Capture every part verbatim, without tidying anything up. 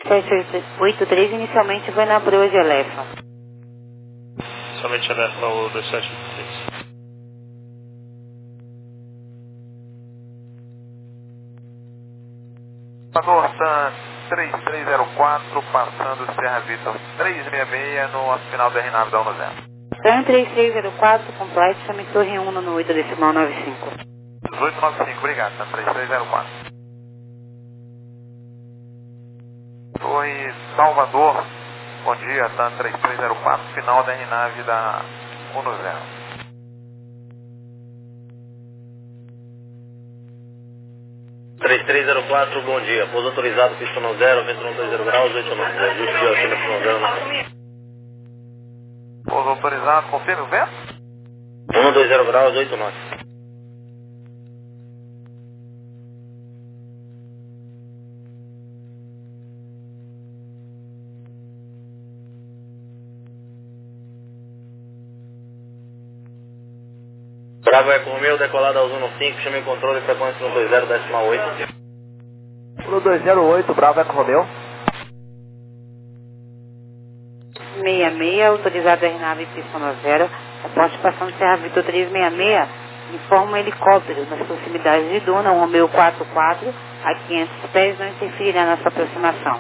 sete oito três inicialmente vai na proa de Elefa. Somente Elefa o dois sete oito três. Nortan três três zero quatro, passando Serra Vitor trezentos e sessenta e seis no final da R nove da um zero. Tan três três zero quatro, complete, também Torre um no oito decimal nove cinco. dezoito noventa e cinco, obrigado, Tan três três zero quatro. Torre Salvador, bom dia, Tan três três zero quatro, final da R nove da um zero. três três zero quatro, bom dia. Pouso autorizado, pista no zero, vento no dois zero graus, oito nove. Ajuste de altura no zero. Pouso autorizado, confirme o vento? um dois zero graus, oito nove. Bravo Eco Romeo, decolado ao Zuno cinco, chame o controle de frequência no dois zero decimal oito. No dois zero oito, Bravo Eco Romeo. seis seis, autorizado R nove pista no zero, aposte passando Serra Vitor trezentos e sessenta e seis, informa um helicóptero nas proximidades de Duna, um Romeo quatro quatro, a quinhentos pés, não interferirá nessa aproximação.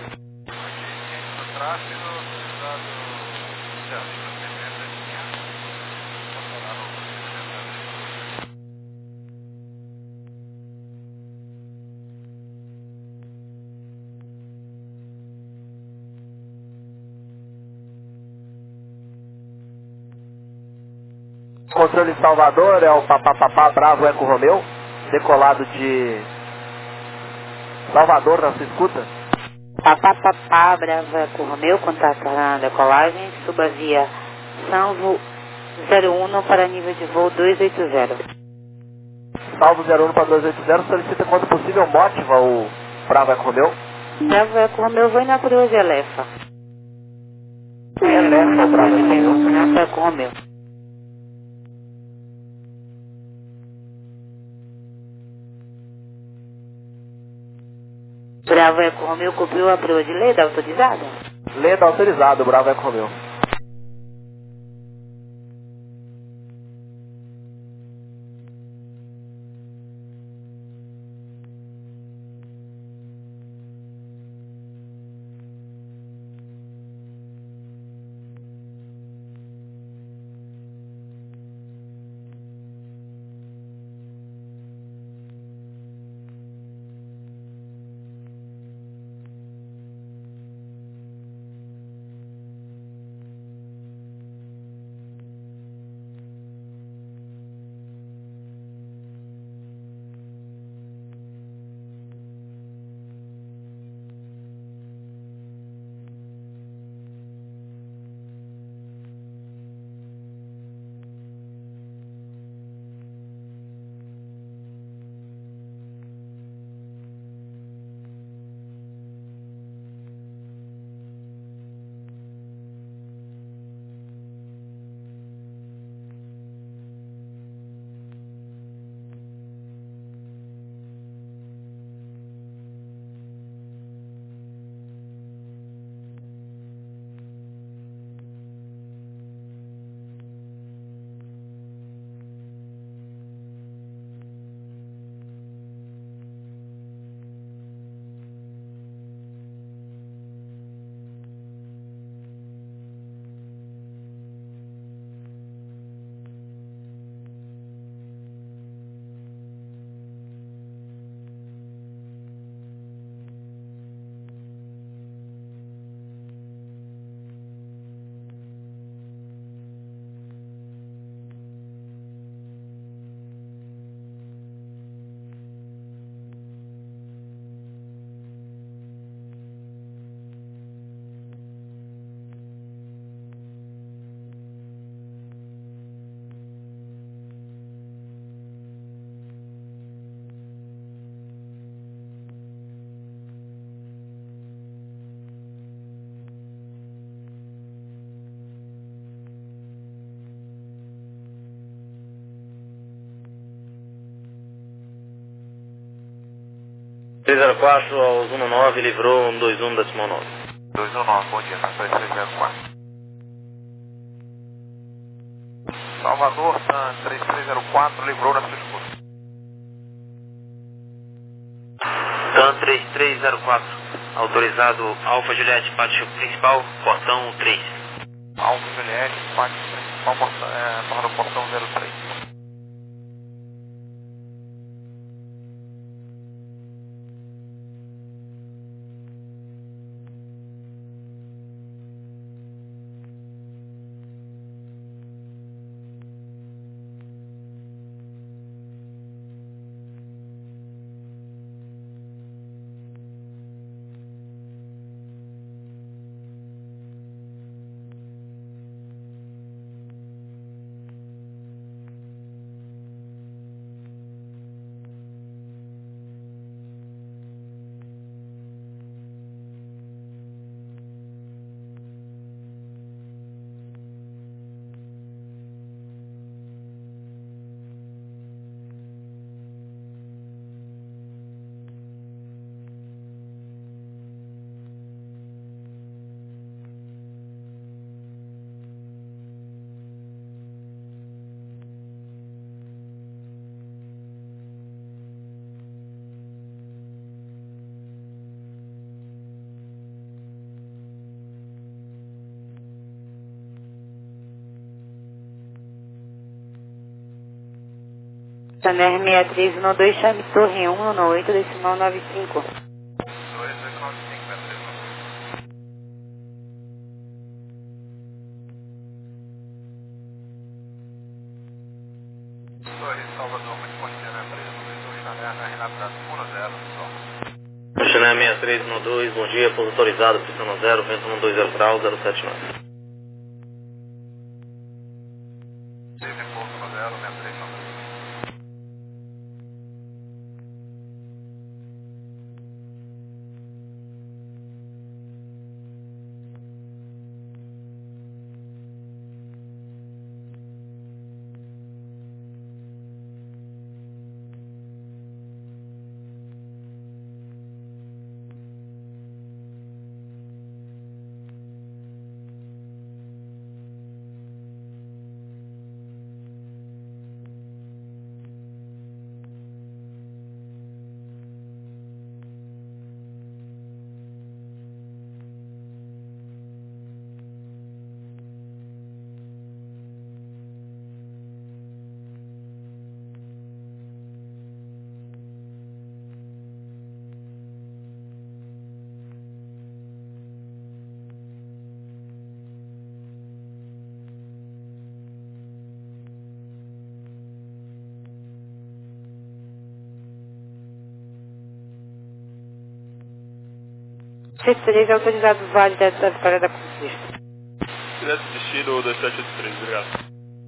Controle Salvador, é o papapá Bravo Eco Romeo, decolado de Salvador na sua escuta. Papapá, Bravo Eco Romeo, contato na decolagem, suba via Salvo zero um para nível de voo dois oito zero. Salvo zero um para dois oito zero, solicita quando possível motiva o Bravo Eco Romeo. Bravo Eco Romeo vai na proa de Elefa. Elefa, o Bravo Eco Romeo. Bravo Eco Romeo. Bravo Eco Romeo cobriu a proa de Leda autorizada? Leda autorizado, Bravo Eco Romeo. três zero quatro aos um nove, livrou um dois um decimal nove. dois um nove, bom dia, três três zero quatro. Salvador, TAM três três zero quatro, livrou na sua escuta. TAM três três zero quatro, autorizado Alfa Juliette, pátio principal, portão três. Alfa Juliette, pátio principal, portão, é, para o portão zero três. Saner seis três um dois, chame Torre um no oito decimal nove cinco. Salvador, responde na três um dois, Chané, na Renata um zero. Chané seis três um dois, bom dia, pouso autorizado, pistão zero, vento um dois zero grau, zero sete nove. C três autorizado Vale da Vitória da Conquista. Direto destino dois sete oito três, obrigado.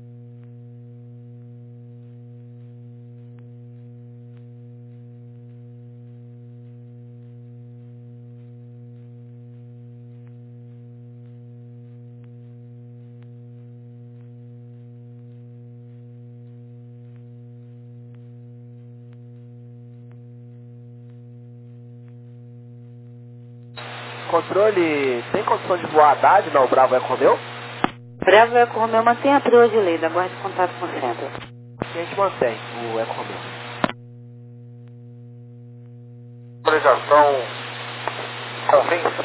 Controle, tem condição de voar Haddad, não, Bravo Eco Romeu? Bravo Eco Romeu mantém a proa de lei, aguarde contato com o centro. A gente mantém o Eco Romeu. Autorização convence.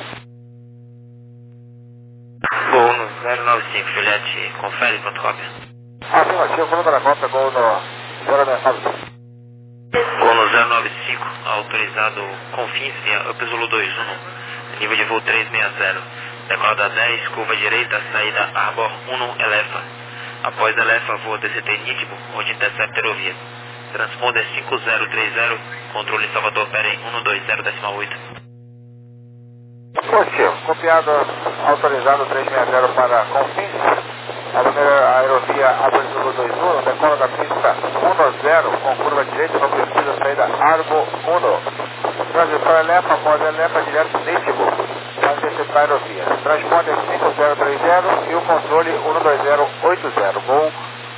Gol no zero nove cinco, Juliette, confere fotocópia. Afirmativo, vamos dar a cópia, gol no zero nove cinco. Gol no zero nove cinco, autorizado Confins via Up Zulu dois um, nível de voo trezentos e sessenta. Decolada dez, curva direita, saída Arbor um Elefa. Após Elefa, voa D C T Nítibo, onde intercepta aerovia. Transponder cinco zero três zero, controle Salvador Peren um dois zero decimal oito. Positivo, copiado, autorizado trezentos e sessenta para Confins. A primeira aerovia Arbor Zulu dois um, decola da pista um zero, com curva direita, não precisa saída Arbor um. Transição Elefa, após Elefa, direto Nítibo, para interceptar a aerovia. Transponder cinco zero três zero e o controle um dois zero oito zero, voo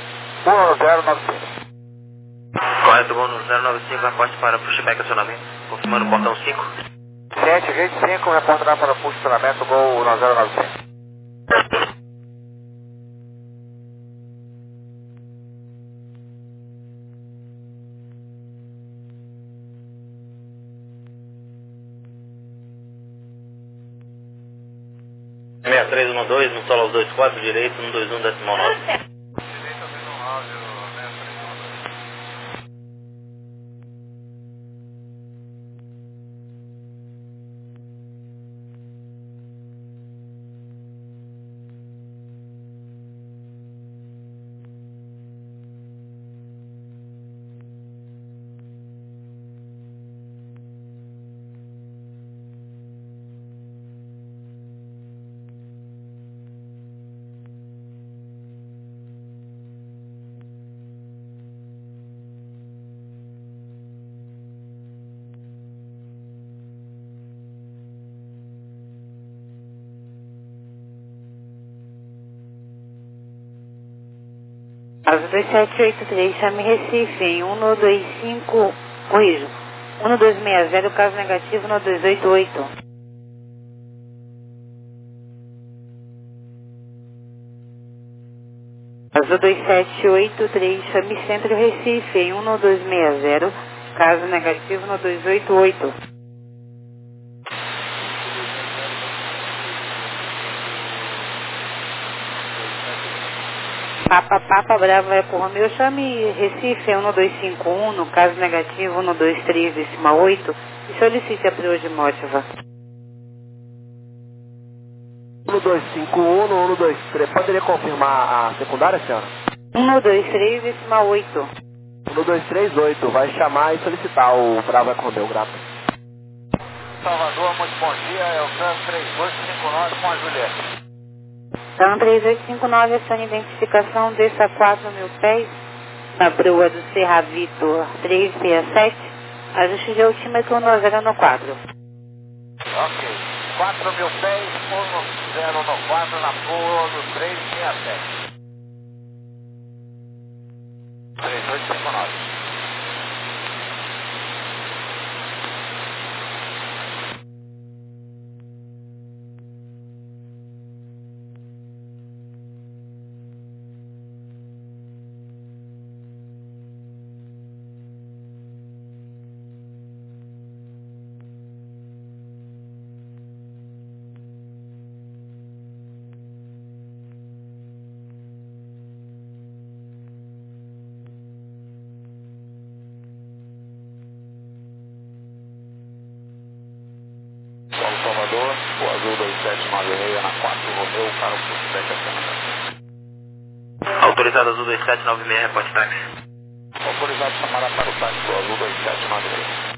um zero nove cinco. Correto, gol no zero nove cinco, aporte para pushback acionamento. confirmando o portão cinco. Ciente, rede cinco, reportará para o posicionamento Gol nove zero nove cinco. seis três um dois, no solo aos dois quatro, direito, um dois um, decimal nove. Asa dois sete oito três, chame Recife em um dois cinco, corrijo, um dois seis zero, caso negativo no dois oito oito. Asa dois sete oito três, chame Centro Recife em um dois seis zero, caso negativo no dois oito oito. Papa, Papa, Brava, Eco Romeu, chame Recife um dois cinco um, no caso negativo um dois três, decimal oito, e solicite a Priodimótiva. um dois cinco um no um dois três. Poderia confirmar a secundária, senhora? um dois três, decimal oito. um dois três oito. Vai chamar e solicitar o Bravo Eco Romeu, grato. Salvador, muito bom dia. É o Trans três oito cinco nove com a Juliette. Então, três oito cinco nove, essa identificação, desça quatro mil pés, na proa do Serra Vitor três seis sete, ajuste de altímetro um zero no quadro. Ok, quatro mil pés, um zero no quadro, na proa do três seis sete. três oito cinco nove. Salvador, o azul dois sete nove seis na quatro Romeu, para o Prospect Atlanta. Autorizado azul dois sete nove seis, reporte táxi. Autorizado chamar para o táxi do azul dois sete nove seis.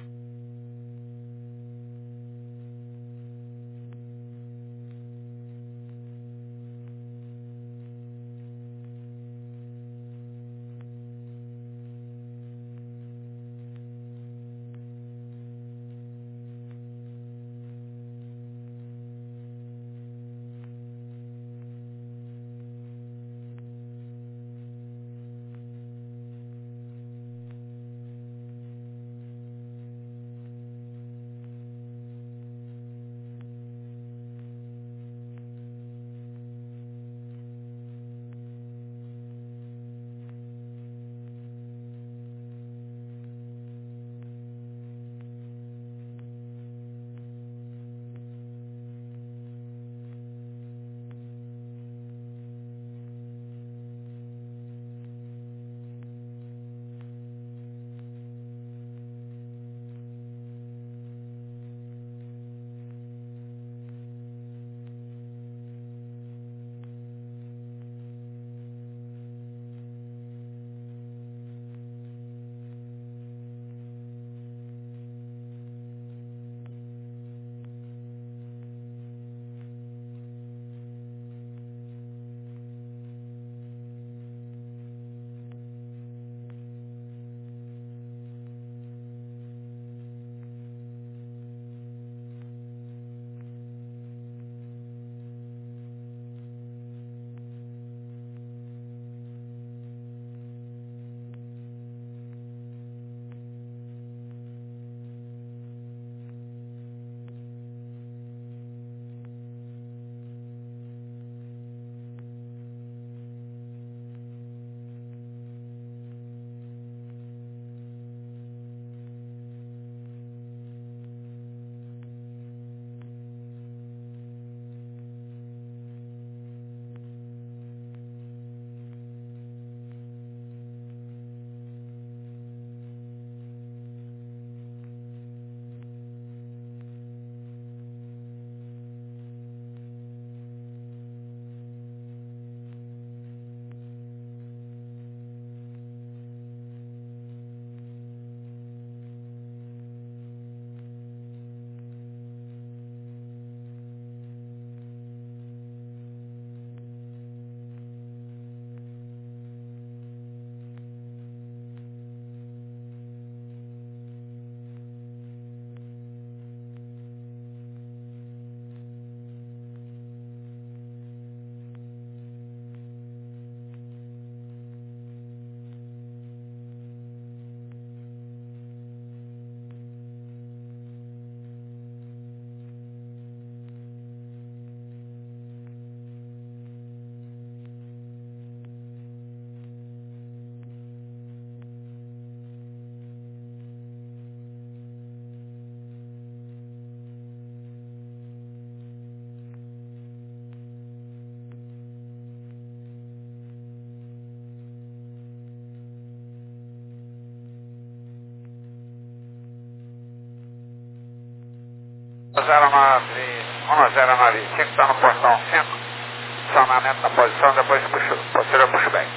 zero nove, um zero nove cinco, está no portão cinco, acionamento na posição, depois puxo, posterior pushback.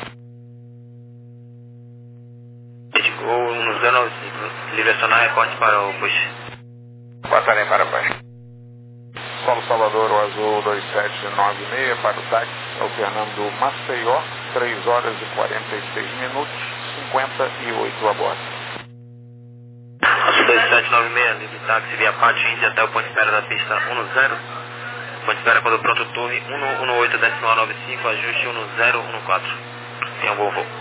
O um zero nove cinco, direcionar recorte para o push. Botarei para baixo. Paulo Salvador, o azul dois sete nove seis, para o táxi, é o Fernando Maceió, três horas e quarenta e seis minutos, cinquenta e oito a bordo. Azul dois sete nove seis, livre táxi via Pátio Índia até o ponto de espera da pista um zero. Ponto de espera quando pronto, turne um um oito decimal nove cinco, ajuste um zero um quatro. Tenha um bom voo.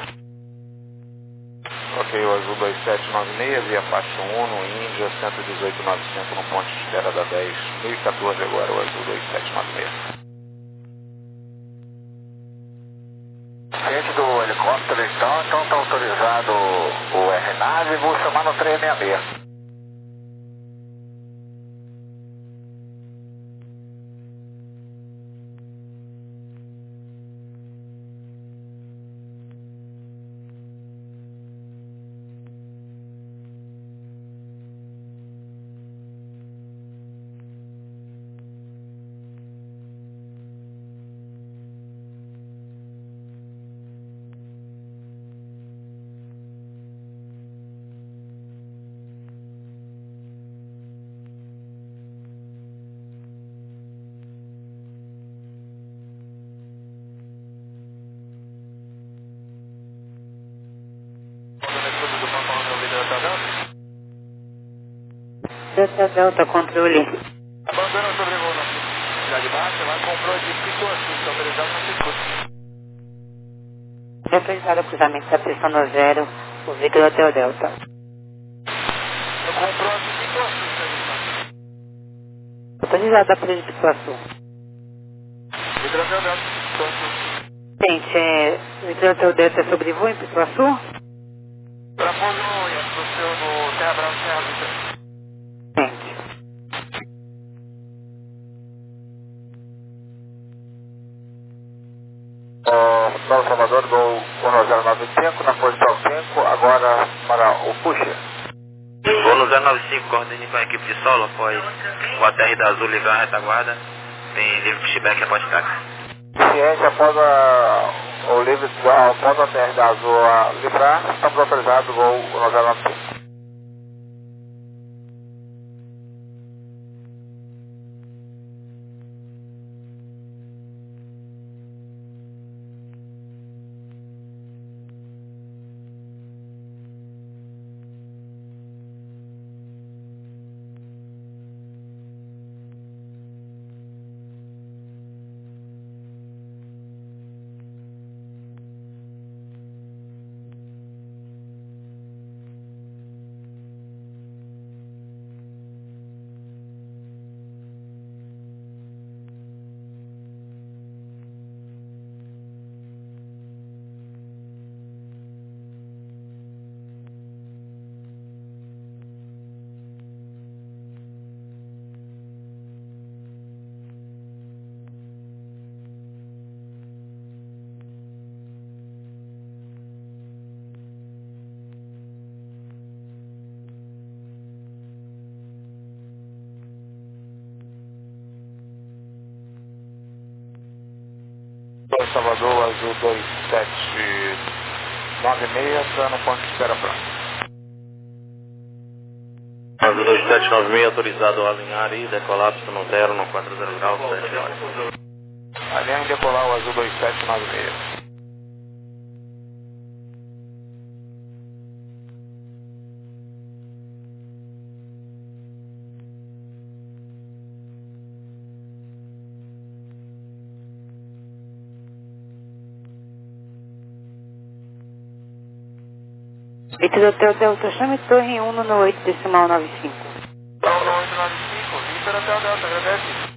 Ok, o azul dois sete nove seis, via Pátio um, Índia, cento e dezoito mil e novecentos no ponto de espera da dez mil e quatorze agora, o azul dois sete nove seis. Ciente do helicóptero, então, então está autorizado o R nave, vou chamar no três seis seis. Delta Delta, controle. Abandona o sobrevoo na cidade baixa, vai comprou de Pituaçu, está autorizado na circuito. Autorizado o cruzamento da pista no zero, o veículo Hotel Delta. Eu comprou de Pituaçu, está Autorizado a polícia de Pituaçu. Veículo Hotel Delta, Pituaçu. Gente, é, o veículo Hotel Delta é sobrevoo em Pituaçu? Para pouso no I A S, no seu, no Terra Brava, Terra Vista. Gente. Paulo Salvador, gol um zero nove cinco, na posição cinco, agora para o push. Voo no zero nove cinco, coordene com a equipe de solo após o A T R da Azul livrar a retaguarda. Tem livre pushback após táxi. Ciente, após a, o livre, após a T R da Azul a livrar, estamos autorizados, gol um zero nove cinco. Salvador, azul dois sete nove seis, está no ponto de espera pronto. Azul dois sete nove seis, autorizado a alinhar e decolar no zero, no quatro zero graus, sete horas. Alinhar e decolar o azul dois sete nove seis. Veículo Hotel Delta, chame torre um no oito decimal nove cinco. um no oito nove cinco, Vitor Hotel Delta, agradece.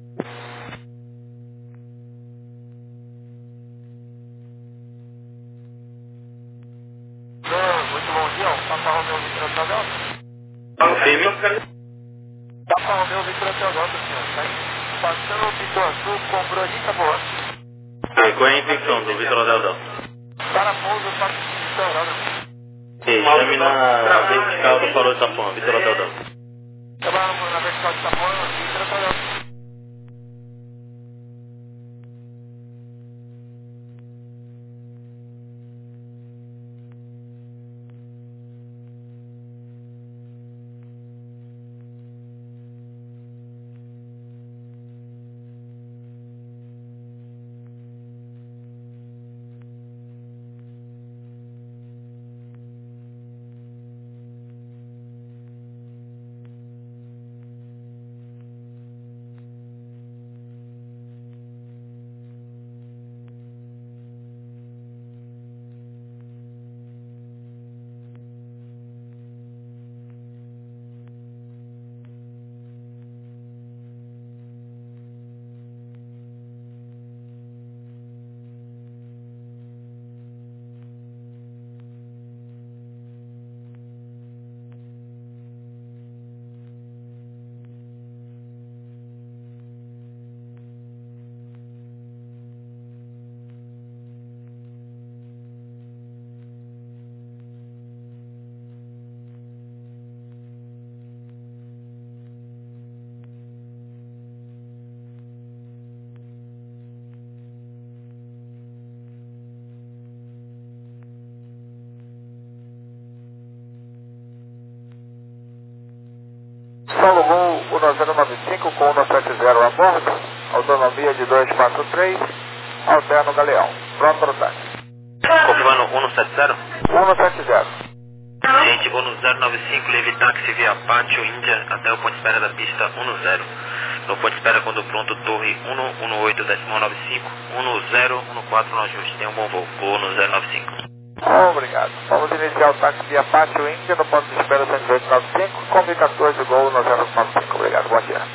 Muito bom dia, Papa Romeu Vitor Hotel Delta. Confirme. Papa Romeu Vitor Hotel Delta, senhor. Está passando o Pituaçu com Bronita Boa. Qual é a intenção do Vitor Delta? Para pouso, para Vitor Delta. Chame na vertical do farol de Itapuã, Vitor Delta. Trabalhamos na vertical de Taboão, Vitor Hotel Delta. Solo Gol um zero nove cinco com um sete zero a bordo, autonomia de dois quatro três, alterno Galeão. Pronto para o táxi. Confirmando um sete zero. um sete zero. Gente, vou no zero nove cinco, leve táxi via Pátio Índia até o ponto de espera da pista um zero. No ponto de espera, quando pronto, torre um um oito, decimal nove cinco, um zero um quatro no ajuste. Tem um bom voo, voo no zero nove cinco. Obrigado. Vamos iniciar o táxi via Pátio Índia no ponto de espera cento e oito nove cinco, com catorze Gol no zero nove cinco. Obrigado, bom dia.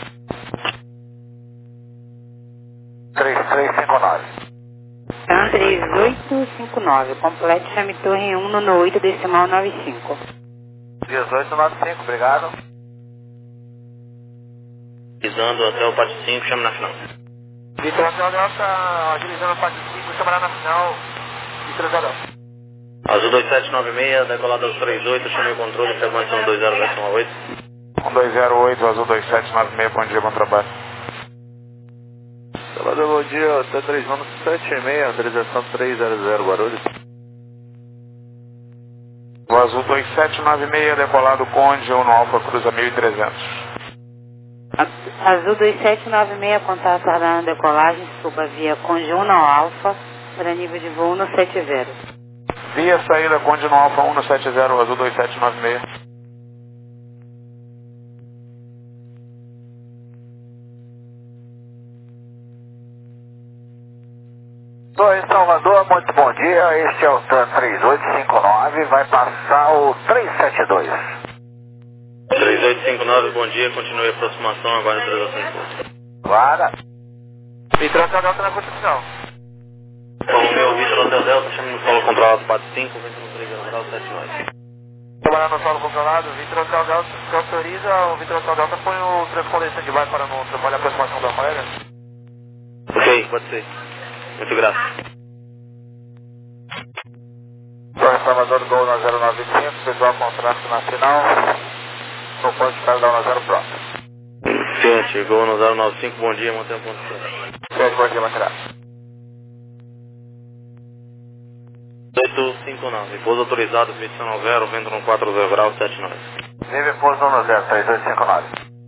três três cinco nove. Então, três oito cinco nove, completo, chame torre um no oito, decimal nove cinco. dezoito noventa e cinco, obrigado. Pisando até o Pátio cinco, chama na final. Vitor Hotel Delta, agilizando o Pátio cinco, chamará na final. Vitor Hotel Delta. Azul dois sete nove seis, decolado aos trinta e oito, chamei o controle, frequência um dois zero oito. um dois zero oito, Azul dois sete nove seis, bom dia, bom trabalho. Salvador, bom dia, T três um sete seis, autorização três zero zero, Guarulhos. O Azul dois sete nove seis, decolado Conde, um no Alfa Cruza mil e trezentos. Azul dois sete nove seis, contato aguardando decolagem, suba via Conde um no Alfa, para nível de voo no sete zero. Via saída Conde no Alfa um no sete zero, Azul dois sete nove seis. Estou em Salvador, muito bom dia, este é o TAN três oito cinco nove, vai passar o trezentos e setenta e dois. três oito cinco nove, bom dia, continue a aproximação, aguarde a transação em curso. Guarda. Vitor Hotel Delta na construção. Bom, meu Vitor Hotel Delta, chama no solo controlado Pátio cinco, vem no três zero zero sete nove. Trabalhar no solo controlado, Vitor Hotel Delta, se autoriza, o Vitor Hotel Delta põe o transponder stand-by para não trabalhar a aproximação da colega. Ok, pode ser. Muito grato. Torre Salvador do Gol na zero nove cinco, pessoal com tráfego nacional, não pode ficar da zero pronto. Ciente, Gol no zero nove cinco, bom dia, mantenha o ponto certo. Ciente, bom dia, Macará. oito cinco nove, pouso autorizado, missão zero, vento no quatro zero grau, sete nove. Nível pouso um zero, três oito cinco nove.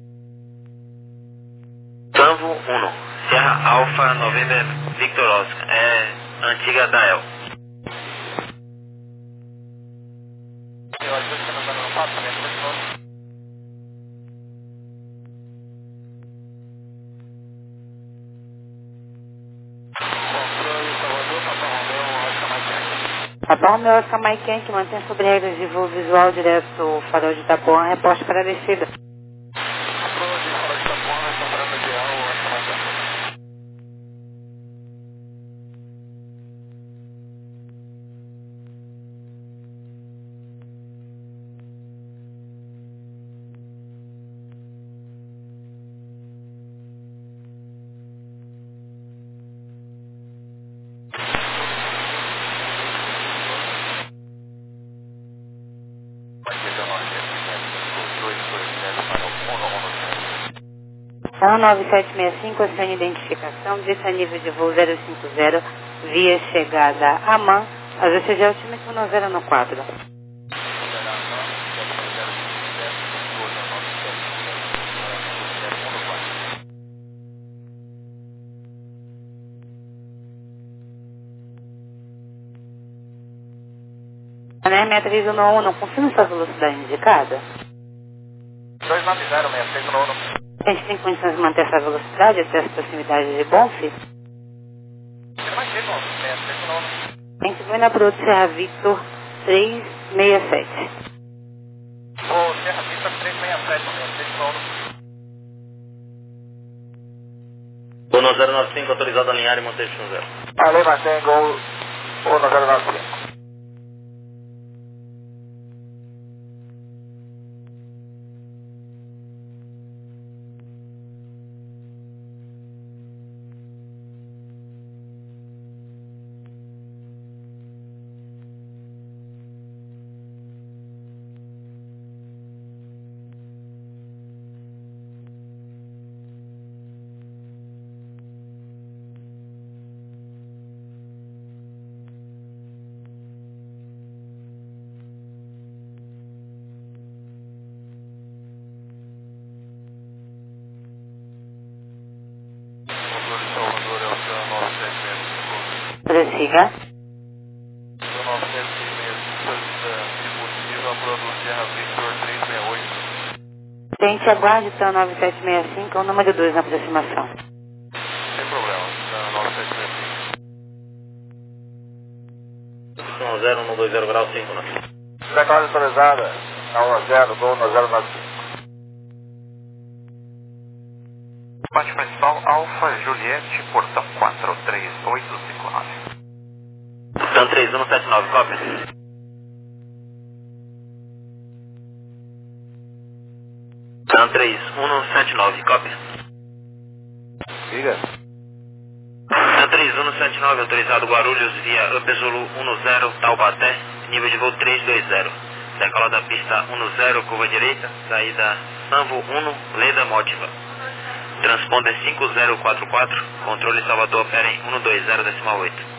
Tango um. Serra Alfa November Victor Oscar, é antiga da El. Papa Romeu Oscar Mike Yankee, mantém sobre regras de voo visual direto farol de Itapuã, reposte para a descida. TAM nove sete seis cinco, a sua identificação, disse a nível de voo zero cinco zero, via chegada a M A N, ajuste de altímetro no zero no quatro. A N R seis três um um, não confirma sua velocidade indicada? dois nove zero, seis três um um. A gente tem condições de manter essa velocidade até as proximidades de Bonfim? A gente vai na Produto Serra Victor três seis sete. Ô, Serra Victor três seis sete, seis três um um. Gol no zero nove cinco, autorizado a alinhar e manter no zero. Ale, mantém gol no zero nove cinco. Prossiga. nove sete seis, se possível, a Produto Serra Victor três seis oito. Gente, aguarde TAM nove sete seis cinco, é o número dois na aproximação. Sem problema, TAM nove sete seis cinco. um zero, um dois zero grau, cinco, né? Declaração autorizada, na um zero, gol no zero nove cinco. Bate principal Alfa Juliette, portão quatro três oito cinco nove. TAM três um sete nove, cópia. TAM três um sete nove, cópia. Diga. TAM três um sete nove, autorizado Guarulhos via Upesulu um zero, Taubaté, nível de voo três dois zero. Decola da pista um zero, curva direita, saída Sanvo um, Leda Mótiva. Transponder cinco zero quatro quatro, controle Salvador, opera em um dois zero decimal oito.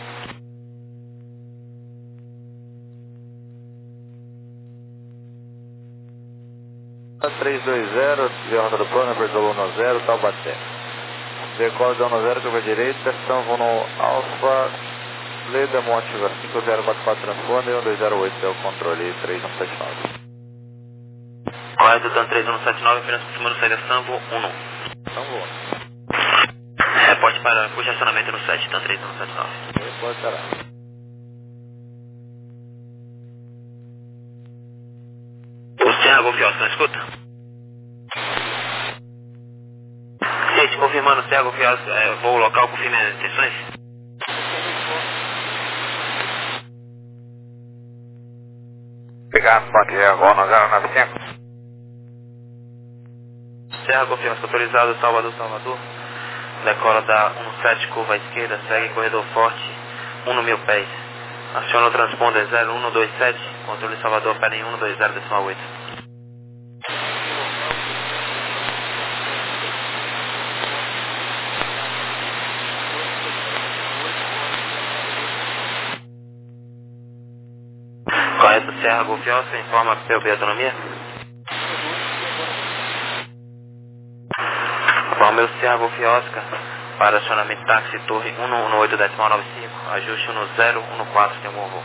três dois zero, via rota do plano, Persolo um zero, Taubaté. Decola de um zero, curva direita, Sanvo no Alfa, Leda Mótiva, cinco zero quatro quatro, transponder, um dois zero oito é o controle, três um sete nove. Correto, TAM três um sete nove, apenas confirmando saída Sanvo um. Sanvo Reporte para congestionamento no sete, TAM três um sete nove. um. Pode parar. O Serra Golf Oscar, escuta? Gente, confirmando, Serra Golf Oscar, é, voo local, confirme as intenções? Obrigado, bom dia, gol no zero nove cinco. Serra Golf Oscar, autorizado Salvador, Salvador. Decola da um sete, curva à esquerda, segue corredor forte, um mil pés. Aciona o transponder zero um dois sete, controle Salvador, opera em um dois zero decimal oito. Correto, Serra Golf Oscar, informa P U B Autonomia. Palmeiras Serra Golf Oscar, para acionamento táxi Torre um um oito decimal nove cinco, ajuste um zero um quatro, tem um bom voo.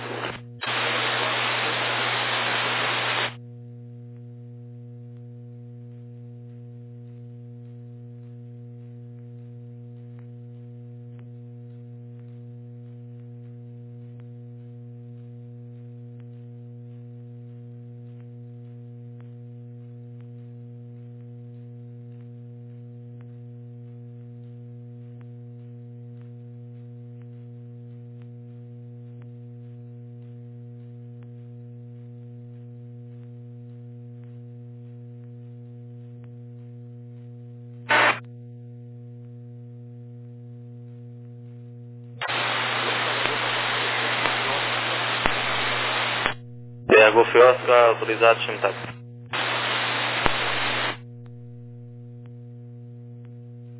Serra Golf Oscar, autorizado, chame táxi.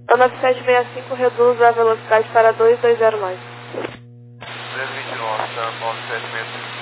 O nove sete seis cinco reduz a velocidade para dois dois zero mais. duzentos e vinte e nove, tá? nove sete seis cinco.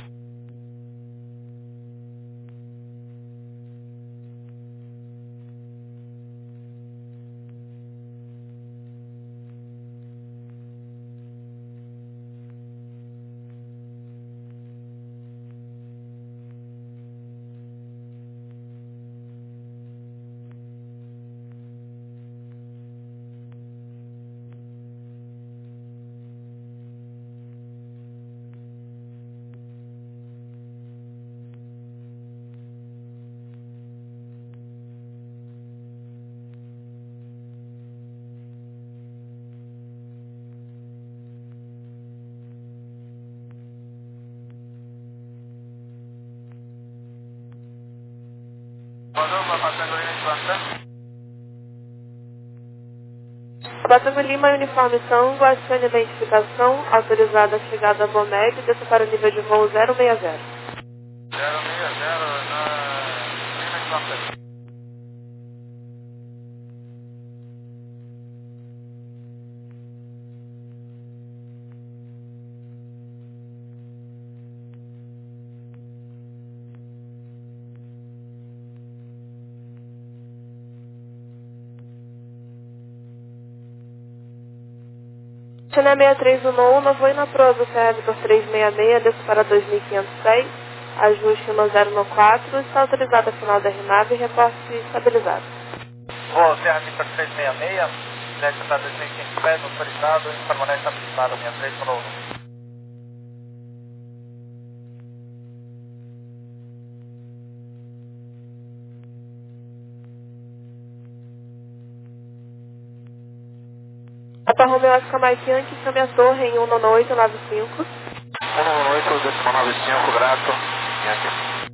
Batango Lima, Uniforme São, acione a identificação, autorizada a chegada a Bomeg, desça para o nível de voo zero seis zero. zero seis zero na Lima Santa. China seis três um um, voo na proa do Serra Vitor trezentos e sessenta e seis, desço para dois mil quinhentos e seis, ajuste no zero quatro, está autorizado a final da R N A V e reporte estabilizado. Voo Serra Vitor trezentos e sessenta e seis, desce para dois mil quinhentos e seis, autorizado e permanece estabilizado, sessenta e três um um. Papa Romeo Oscar Mike Yankee, chame a torre em um nove oito nove cinco. um nove oito, décimo nove cinco, grato. Yankee.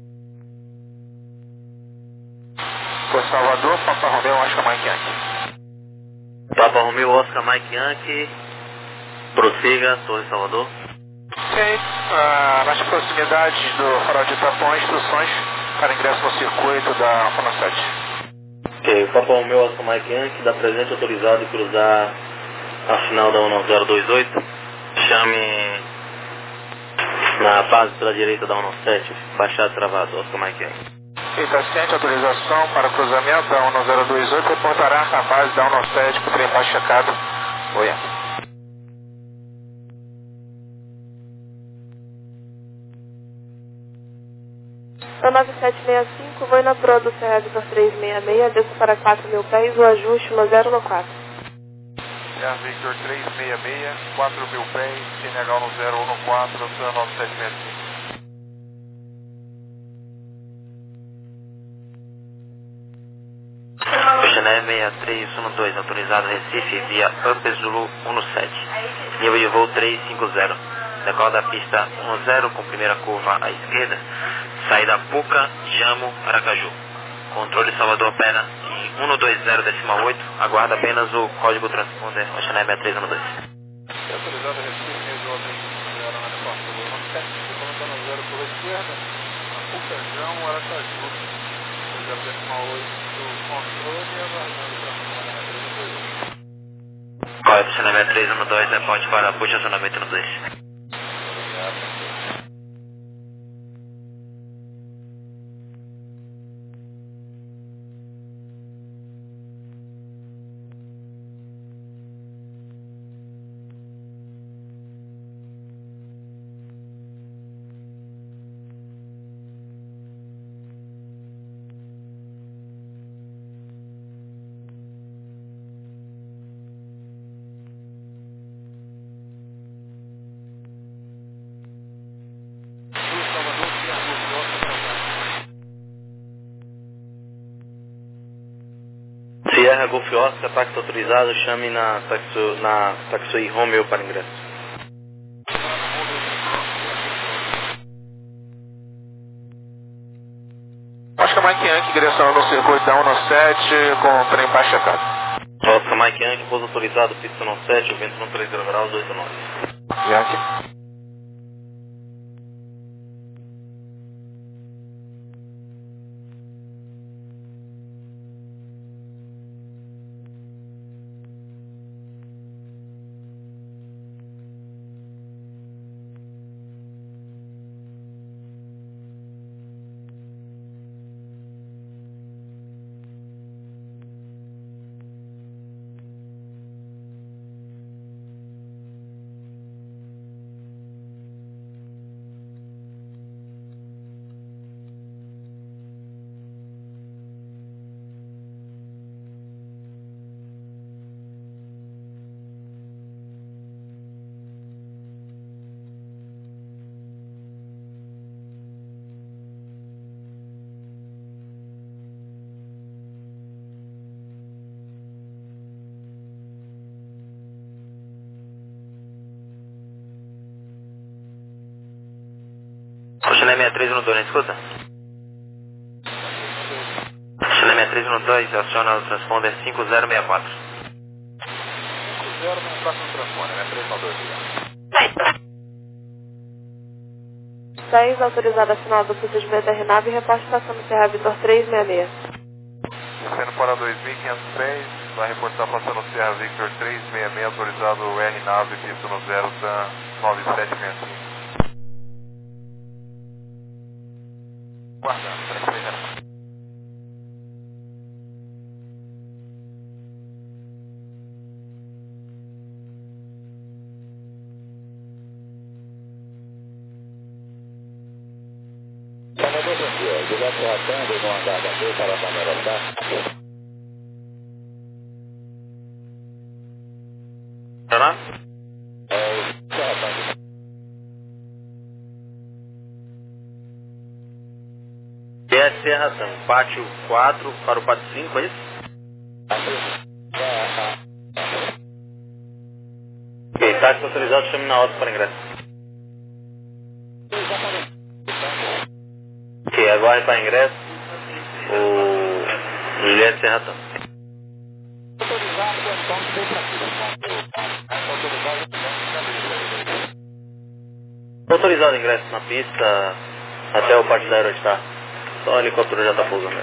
Foi Salvador, Papa Romeo Oscar Mike Yankee. Papa Romeo Oscar Mike Yankee, prossiga, Torre Salvador. Ok, ah, nas proximidades do farol de Itapuã, instruções para ingresso no circuito da Rona sete. Ok, Papa Romeo Oscar Mike Yankee, dá presente autorizado a cruzar a final da um zero dois oito, chame na base pela direita da um sete, baixado travado, Oscar Mike Yankee. Está ciente, autorização para cruzamento da um zero dois oito, reportará a base da um sete para o trem mais checado. Oi. O nove sete seis cinco, voo na proa do Serra Vitor trezentos e sessenta e seis, desço para quatro mil pés, o ajuste no zero quatro. Serra Victor trezentos e sessenta e seis, quatro mil pés, C N H no zero um quatro, nove sete seis cinco. China seis três um dois, autorizado Recife, via Upper Zulu sete, nível de voo trezentos e cinquenta. Decola da pista um zero com primeira curva à esquerda, saída Puca, Jamo, Aracaju. Controle Salvador opera em um dois zero decimal oito, aguarda apenas o código transponder, o China seis três um dois. Autorizado a Recife, nível zero na Porto Volume sete, comandando no zero por esquerda, Puca, Jamo, Aracaju. zero decimal oito, controle e aguardando para a três um dois. Correto, China seis três um dois, reporte para puxa acionamento no dois. Sierra Golf Oscar, táxi autorizado, chame na taxo, na Taxi Romeo para ingresso. Oscar Mike Yankee, direção no circuito da um sete, com o trem baixo checado. Oscar Mike Yankee, pouso autorizado, pista um sete, vento no três zero graus, oito nove. Yankee. Chile sessenta e três um dois, não escuta? Chile sessenta e três um dois, aciona o transponder cinco zero seis quatro. cinco zero no próximo transponder, né? três um dois. seis, autorizada a final do procedimento da RNAV e reporte passando Serra Vitor três seis seis. Descendo para dois mil quinhentos e seis, vai reportar passando Serra Victor três seis seis, autorizado o RNAV, pista no zero, tá nove sete seis cinco. Guardando, três três zero. Salvador, bom dia. Direto Ratando no andar da B para a Panorama. Tá lá? É o Ratando. B S Serra Tango, pátio quatro para o pátio cinco, é isso? Ok, táxi autorizado, chame na hora para ingresso. Ok, aguarde para ingresso o Juliette Serra Tango. Autorizado, então, vem para aqui. Autorizado, então, Autorizado o ingresso na pista até o pátio da Aerostar. Só a helicóptero já está pousando.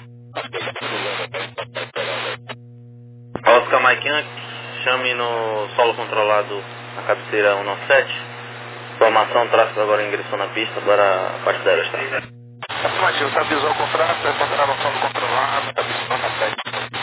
Oscar Mike Yankee, chame no solo controlado na cabeceira cento e noventa e sete. Informação, tráfego agora ingressou na pista para a parte da Aerostar. Afirmativo, você avisou o contrato, vai encontrar no solo controlado, está pista na sete.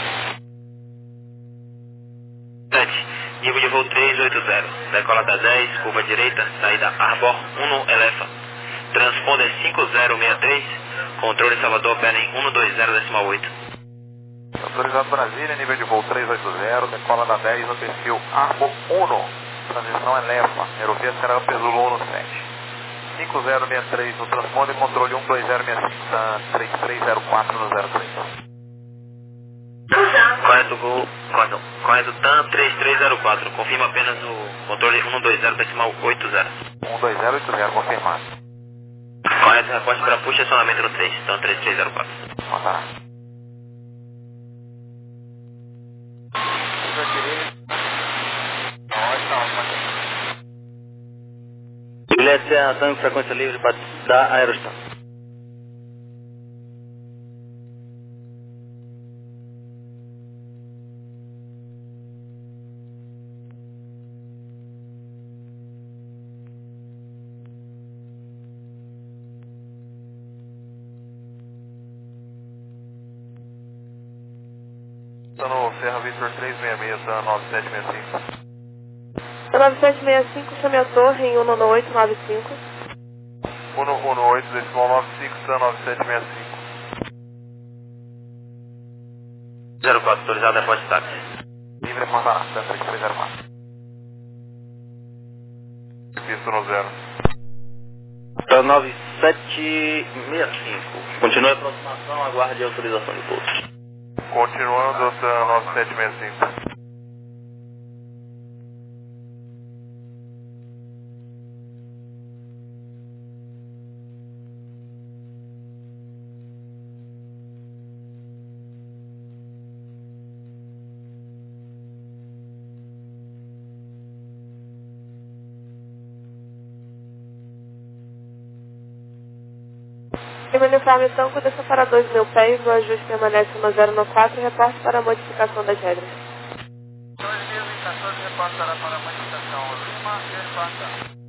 Nível de voo três oito zero, decola da dez, curva direita, saída Arbor um Elefa. Transponder cinco zero seis três, controle Salvador, Penning um dois zero decimal oito. Autorizado Brasília, nível de voo três oito zero, decola da dez no perfil Arbor um, transição Elefa, aerovia será Pesulo um sete. cinco zero seis três no transponder, controle um dois zero seis cinco, três três zero quatro no zero três. Correto Gol, correto, correto T A M três três zero quatro, confirma apenas o controle um dois zero decimal oito zero. um dois zero oito zero, confirmado. Correto, reporte para push acionamento no três, T A M três três zero quatro. Mandará. Juliette Serra Tango, frequência livre para da Aerostar. Está no Serra Victor três seis seis, tá nove sete seis cinco. nove sete seis cinco, chame a torre em um nove oito nove cinco. um um oito decimal nove cinco, tá nove sete seis cinco. zero quatro, autorizado, reporte táxi. Livre, mandará, tá três três zero quatro. Pista no zero. Tá nove sete seis cinco. Continue a aproximação, aguarde a autorização de pouso. Continuando, tá nove sete seis cinco. Em uniforme Tango, desça para dois mil pés, o ajuste permanece no zero no quatro e reporte para a modificação das regras. dois mil e quatorze, reportará para a modificação Lima e Elefanta.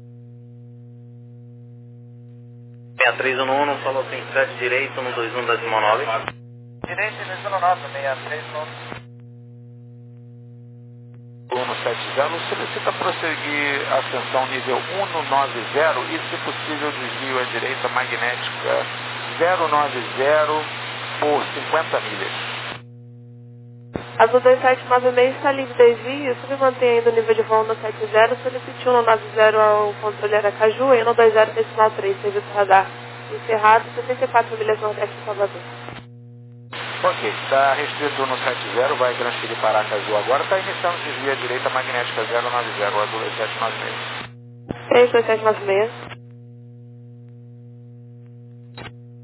seis três um um, falou tem sete direito, um dois um decimal nove. Direito, decimal nove, seis três um. um sete zero, solicita prosseguir a ascensão nível um nove zero e, se possível, desvio à direita magnética zero nove zero por cinquenta milhas. Azul dois sete nove seis está livre de desvio, submantém ainda o nível de voo no sete zero, solicite um nove zero ao controle Aracaju e um dois zero decimal três, serviço radar encerrado, sessenta e quatro milhas nordeste de Salvador. Ok, está restrito no sete zero, vai transferir para Aracaju agora, está iniciando o desvio à direita magnética zero nove zero, Azul dois sete nove seis. três dois sete nove seis.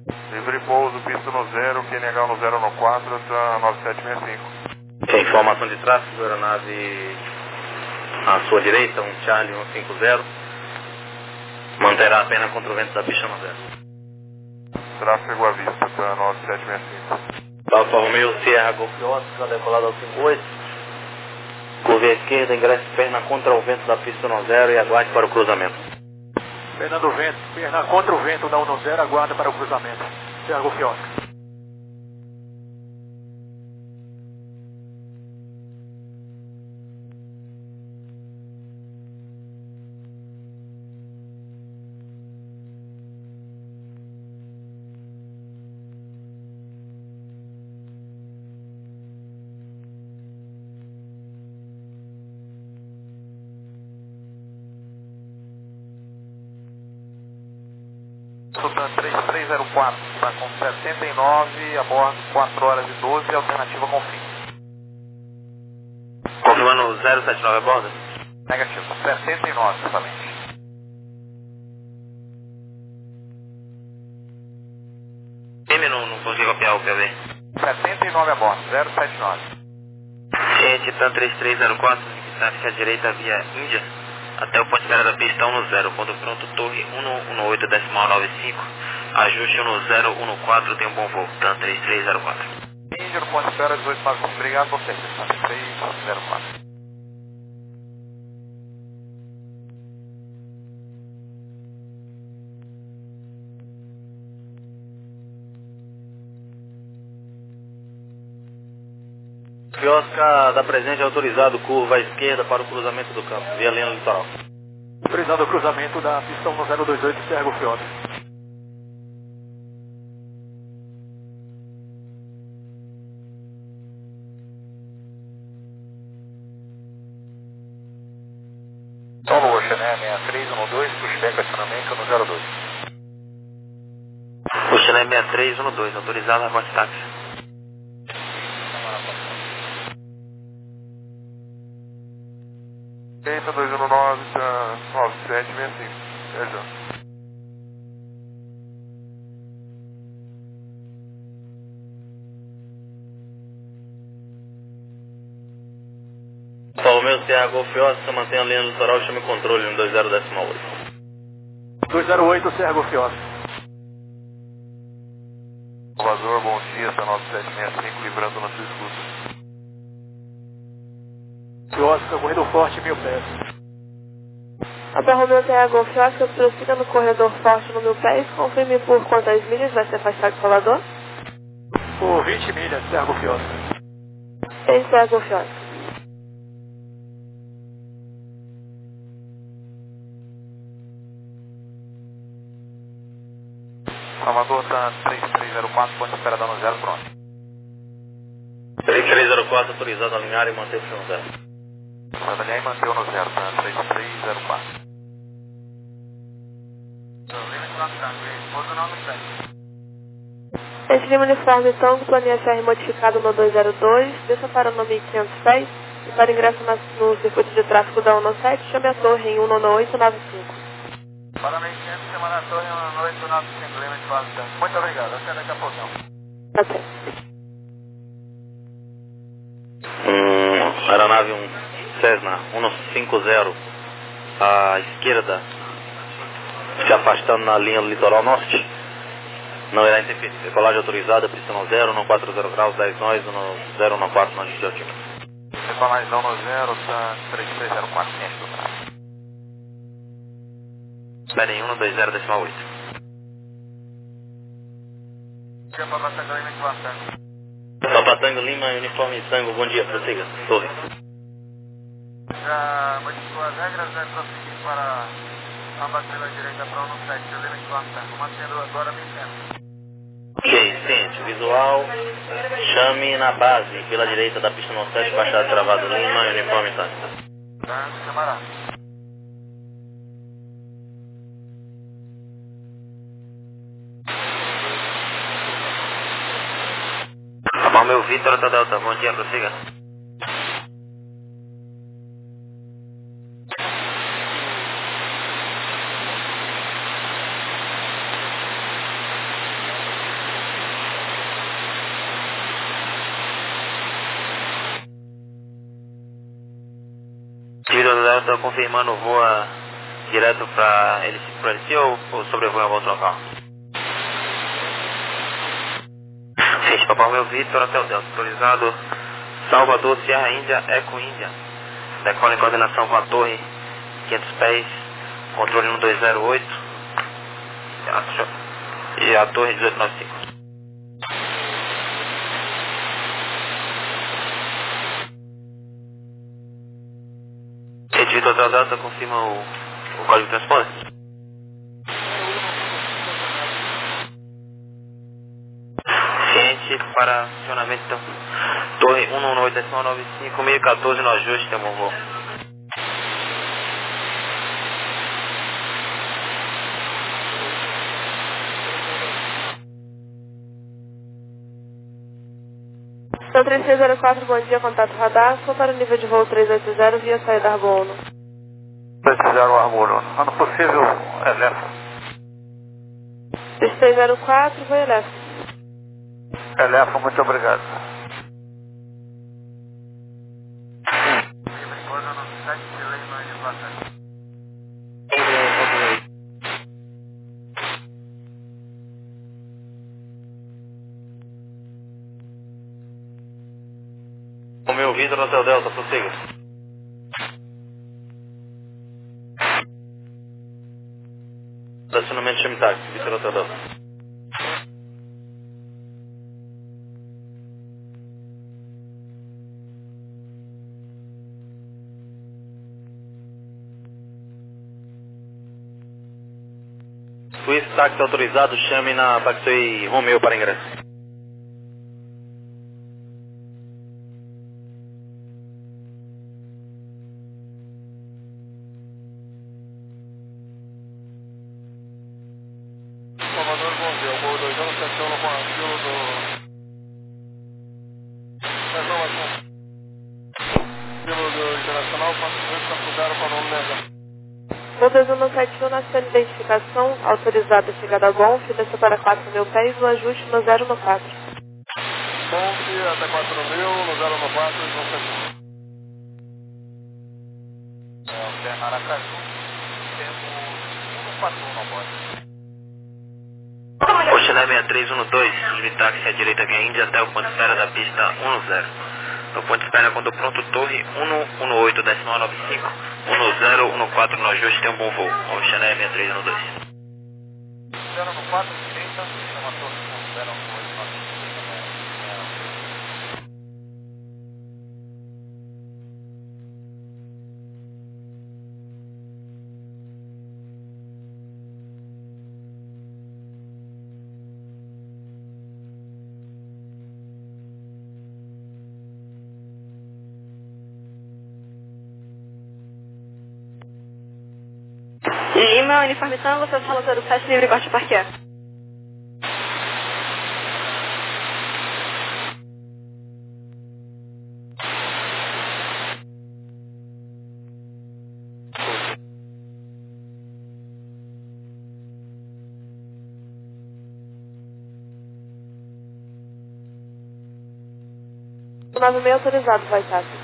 Livre pouso, pista no zero, Q N H no zero no quatro, tá nove sete seis cinco. Tem informação de tráfego, aeronave à sua direita, um Charlie cento e cinquenta. Manterá a pena contra o vento da pista no zero. Tráfego à vista, tá nove sete seis cinco. Alfa Romeo Sierra Golf Oscar, decolado ao cinquenta e oito. Curva à esquerda, ingresse perna contra o vento da pista no zero e aguarde para o cruzamento. Perna do vento, perna contra o vento da um zero, aguarda para o cruzamento. Sierra Golf Oscar. Sultan três três zero quatro, está com sessenta e nove, a bordo quatro horas e doze, alternativa com fim. Confirmando zero sete nove a bordo? Negativo, sessenta e nove, exatamente. M não, não consegui copiar o P V. sessenta e nove a bordo, zero sete nove. Gente, Titan três três zero quatro, tática direita via Índia, até o ponto de espera da pista um zero, ponto pronto, torre cento e dezoito, decimal noventa e cinco, ajuste um zero um quatro, tem um bom voo, Titan três três zero quatro. Índia no ponto de espera dezoito nove cinco, obrigado, você, três três zero quatro. Oscar da presente autorizado, curva à esquerda para o cruzamento do campo, via linha litoral. Autorizado o cruzamento da pista um zero dois oito, Sierra Golf Oscar. Solo Ocean sessenta e três um dois, pushback acionamento no zero dois. Ocean sessenta e três um dois, autorizado a voz táxi. Tenta dois um nove, tá nove sete seis cinco. Viajando. Alfa Romeo Sierra Golf Oscar, mantém a linha litoral e chame controle no dois zero decimal oito. dois zero oito, Sierra Golf Oscar. Salvador, bom dia, tá nove sete seis cinco, livrando na sua escuta. Oscar, corredor forte, mil pés. Alfa Romeo Sierra Golf Oscar, prossiga no corredor forte no mil pés, confirme por quantas milhas vai ser afastado de Salvador? Por vinte milhas, Sierra Golf Oscar. Em Sierra Golf Oscar. Salvador está três três zero quatro, ponto de espera dando zero, pronto. três três zero quatro, autorizado a alinhar e manter o no zero. Vai alinhar e manter o no zero, tá? três três zero quatro. Esse de uniforme Tango, planeia F R modificado no dois zero dois, desça para o nome quinhentos e seis e para ingresso na, no circuito de tráfego da um sete, chame a torre em um oito nove cinco. Para mim, sempre semana a torre um oito nove cinco, limite quatro. Muito obrigado, até daqui a pouco. Até. Um, aeronave um Cessna cento e cinquenta à esquerda, se afastando na linha litoral norte, não irá interferir. Decolagem autorizada, pista no zero, no quatro zero graus, dez nós, no zero no quatro, no ajuste de altímetro. Decolagem no zero, tá três três zero quatro, ciente do tráfego. Espera em um dois zero decimal oito. Papa Tango Lima, uniforme Tango, bom dia, prossiga. Torre. Já modificou as regras, vai prosseguir para abaixo pela direita para um sete, o limite quatro, mantendo agora mil e cem. Ok, ciente, visual, chame na base, pela direita da pista no sete, baixada travado Lima, uniforme Tango. Tango, camarada. Alfa Romeo Vitor, Alta Delta, bom dia, prossiga. Delta, confirmando voa direto para ele, para ele ou, ou sobrevoa em algum outro local? Sim, Papa Romeo Vitor, Hotel Delta, autorizado Salvador, Sierra Índia, Eco Índia. Decola em coordenação com a torre quinhentos pés, controle um dois zero oito e a torre dezoito noventa e cinco. Rede Vitor Hotel Delta, confirma o, o código de transponder. Ciente para acionamento, então. Torre um um oito nove cinco, meio quatorze no ajuste, tem um voo. Então três seis zero quatro, bom dia, contato radar, sou para o nível de voo trezentos e oitenta via saída Arbono. trezentos e oitenta Arbono, quando possível, Elefa. três seis zero quatro, vou Elefa. Elefa, muito obrigado. Romeo Vitor, Hotel Delta, prossiga. Estacionamento chame táxi, Vitor Hotel Delta. Swiss táxi autorizado, chame na Taxi Romeo para ingresso. Salvador, bom dia. O voo dois um estaciona com a fila do... Renovação. Fila do Internacional, quatro vezes acusaram para não negar. Voo dois um sete um, na sua identificação, autorizada chegada a Gonf, desça para quatro mil pés, o ajuste no zero no quatro. Gonf até quatro mil, no zero no quatro, e vão fechar. É, o Terra Aracaju, temos um quatro um na borda. Oceané seis três um dois, subir táxi à direita via Índia até o ponto de espera da pista um zero. No ponto de espera, quando pronto, torre um um oito, decimal nove cinco, um zero um quatro no ajuste, tem um bom voo. Oceané seis três um dois. zero no quatro, direita, é uma torre com zero um oito nove cinco, né? Lima, uniforme tango, seu sala zero sete, livre corte parquet. O nove meio autorizado, vai táxi.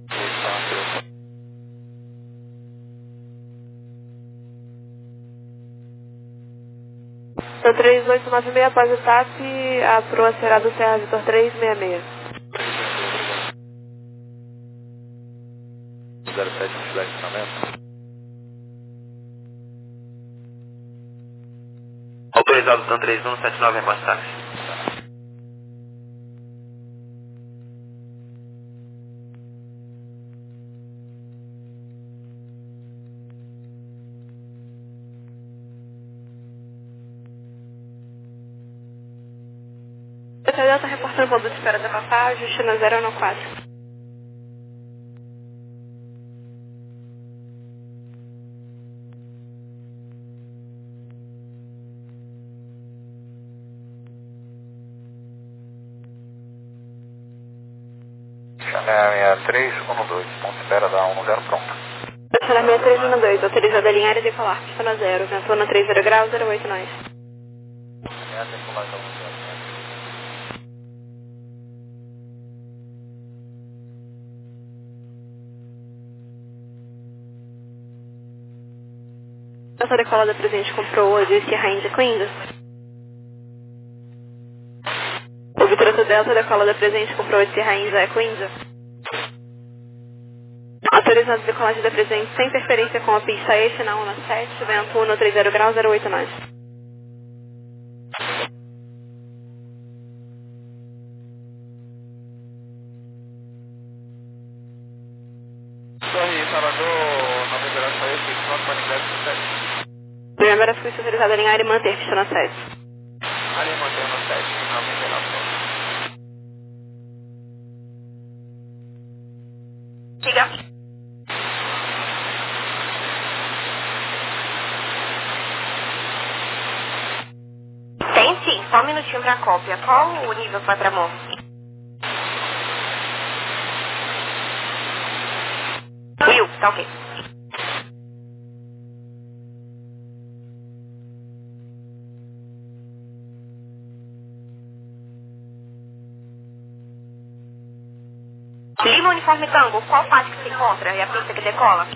Então três oito nove seis após o TAP, a proa será do Serra Vitor três seis seis. zero sete, flexiamento. Autorizado então três um sete nove após táxi. O Hotel está reportando o voo de espera da Papá, ajuste no zero no quatro. Chané seis três um dois, ponto de espera da um zero pronto. Chané seis três um dois, autorizada a alinhar e decolar, pista no zero, ventou no três zero graus, zero oito nós. É a decolar da um zero. Essa decolada presente comprou hoje Sierra India Queen. O Vitor Delta decolada presente comprou hoje Sierra India Queen. Autorizado decolagem da presente sem interferência com a pista eixo na um sete, vento um trinta graus zero oito nove. Torre Salvador, noventa graus para esse, pronto para ingressa no sete. Primeira vez autorizada a alinhar e manter pista na sete. Ali mantendo no sete, noventa graus. Siga. Tem sim, só um minutinho para a cópia. Qual o nível quadramon? Will, tá ok. Lima Uniforme Tango, qual parte que se encontra? É a pista que decola?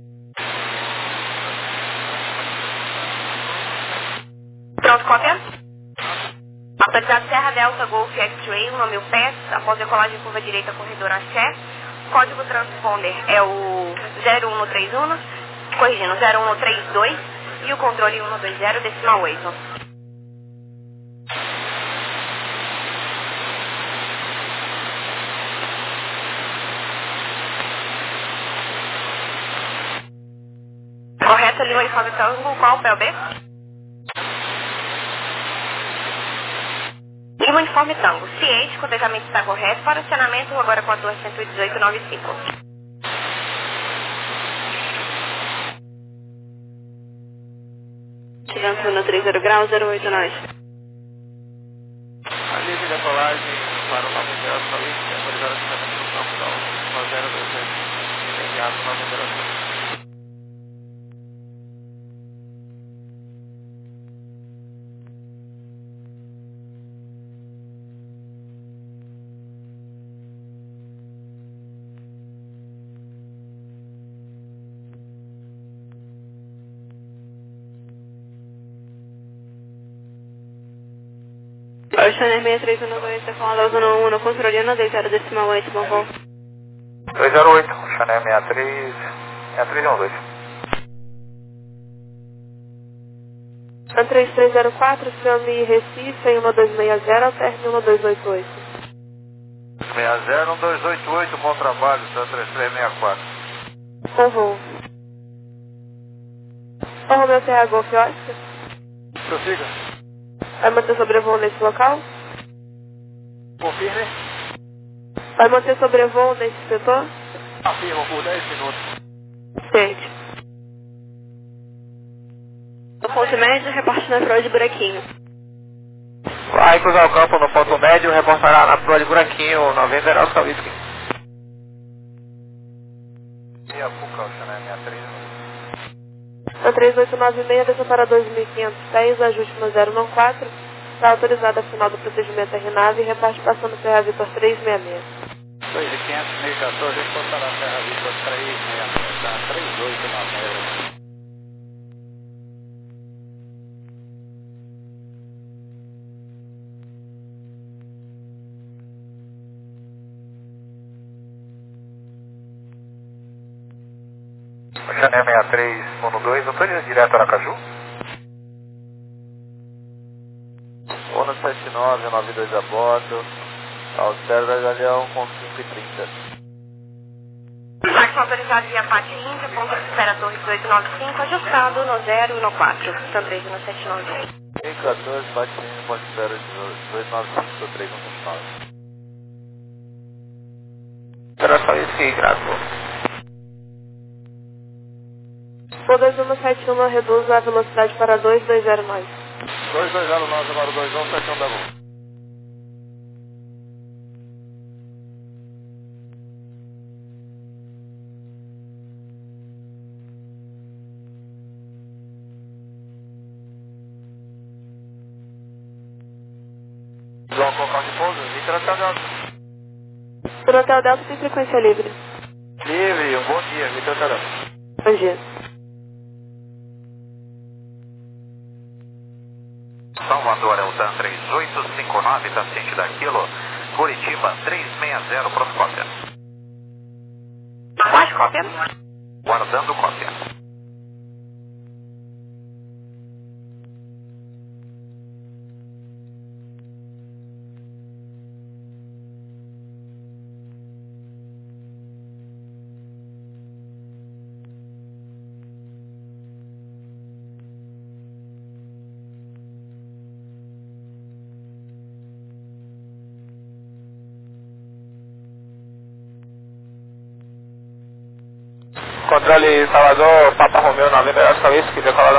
Pronto, cópia? Autorizado Serra Delta Golf X-Ray, um mil pés, após decolagem curva direita, corredor axé. Código transponder é o zero um três um, corrigindo, zero um três dois e o controle um dois zero, decimal oito. Correto, Lima Uniforme Tango, qual o P O B? Lima Uniforme Tango, ciente, cotejamento está correto, para acionamento agora com a torre cento e dezoito noventa e cinco. Vento um trinta graus zero oito nove. A livre decolagem para o nove zero Paulista, autorizada a no campo da um zero dois dois, imediato nove zero dois. Oceaner seis três um dois, decolada ao zona um, controle um dois zero, decimal oito, bom voo. dois zero oito, Oceaner sessenta e três, sessenta e três um dois. um três três zero quatro, Xiaomi Recife, em um dois seis zero, alterne um dois oito oito. seis zero um dois oito oito, bom trabalho, três três seis quatro. Bom voo. Ô Romeu Serra Golf Oscar. Prossiga. Vai manter sobrevoo nesse local? Confirme. Vai manter sobrevoo nesse setor? Afirmo por dez minutos. Gente. No ponto médio, reporte na proa de buraquinho. Vai cruzar o campo no ponto médio, reportará na proa de buraquinho, noventa graus para whisky. E a Fuca, Oceaner sessenta e três. Na três oito nove seis, desça para dois mil quinhentos e seis, ajuste no zero um quatro. Está autorizada a final do procedimento R nave e reparte passando Serra Vitor três seis seis. dois mil e quinhentos, meio quatorze, reportará Serra Vitor três seis seis, tá? três oito nove zero. Oceaner sessenta e três um dois, autoriza direto a Aracaju? ONU sete nove, nove dois a bordo, Alcerda Galeão com cinco e trinta. Máximo autorizado via Pátio Índia, ponto de espera Torre dezoito noventa e cinco, ajustado no zero um quatro, São três um sete nove. meio quatorze, Patinho, ponto de espera dezoito noventa e cinco, três um sete nove. Era só isso que graças. O dois um sete um reduz a velocidade para dois dois zero nove. dois dois zero nove, agora dois um sete um da bom. Vamos colocar de pouso, Vitor Hotel Delta. Por Hotel Delta tem frequência livre. Livre, um bom dia, Vitor Hotel Delta. Bom dia. Salvador, Eltan três oito cinco nove, está sentido a quilo. Curitiba três seis zero, pronto, cópia. Mais cópia. Guardando cópia. Controle Salvador, Papa Romeu, Novembro, Oscar Whisky, decolador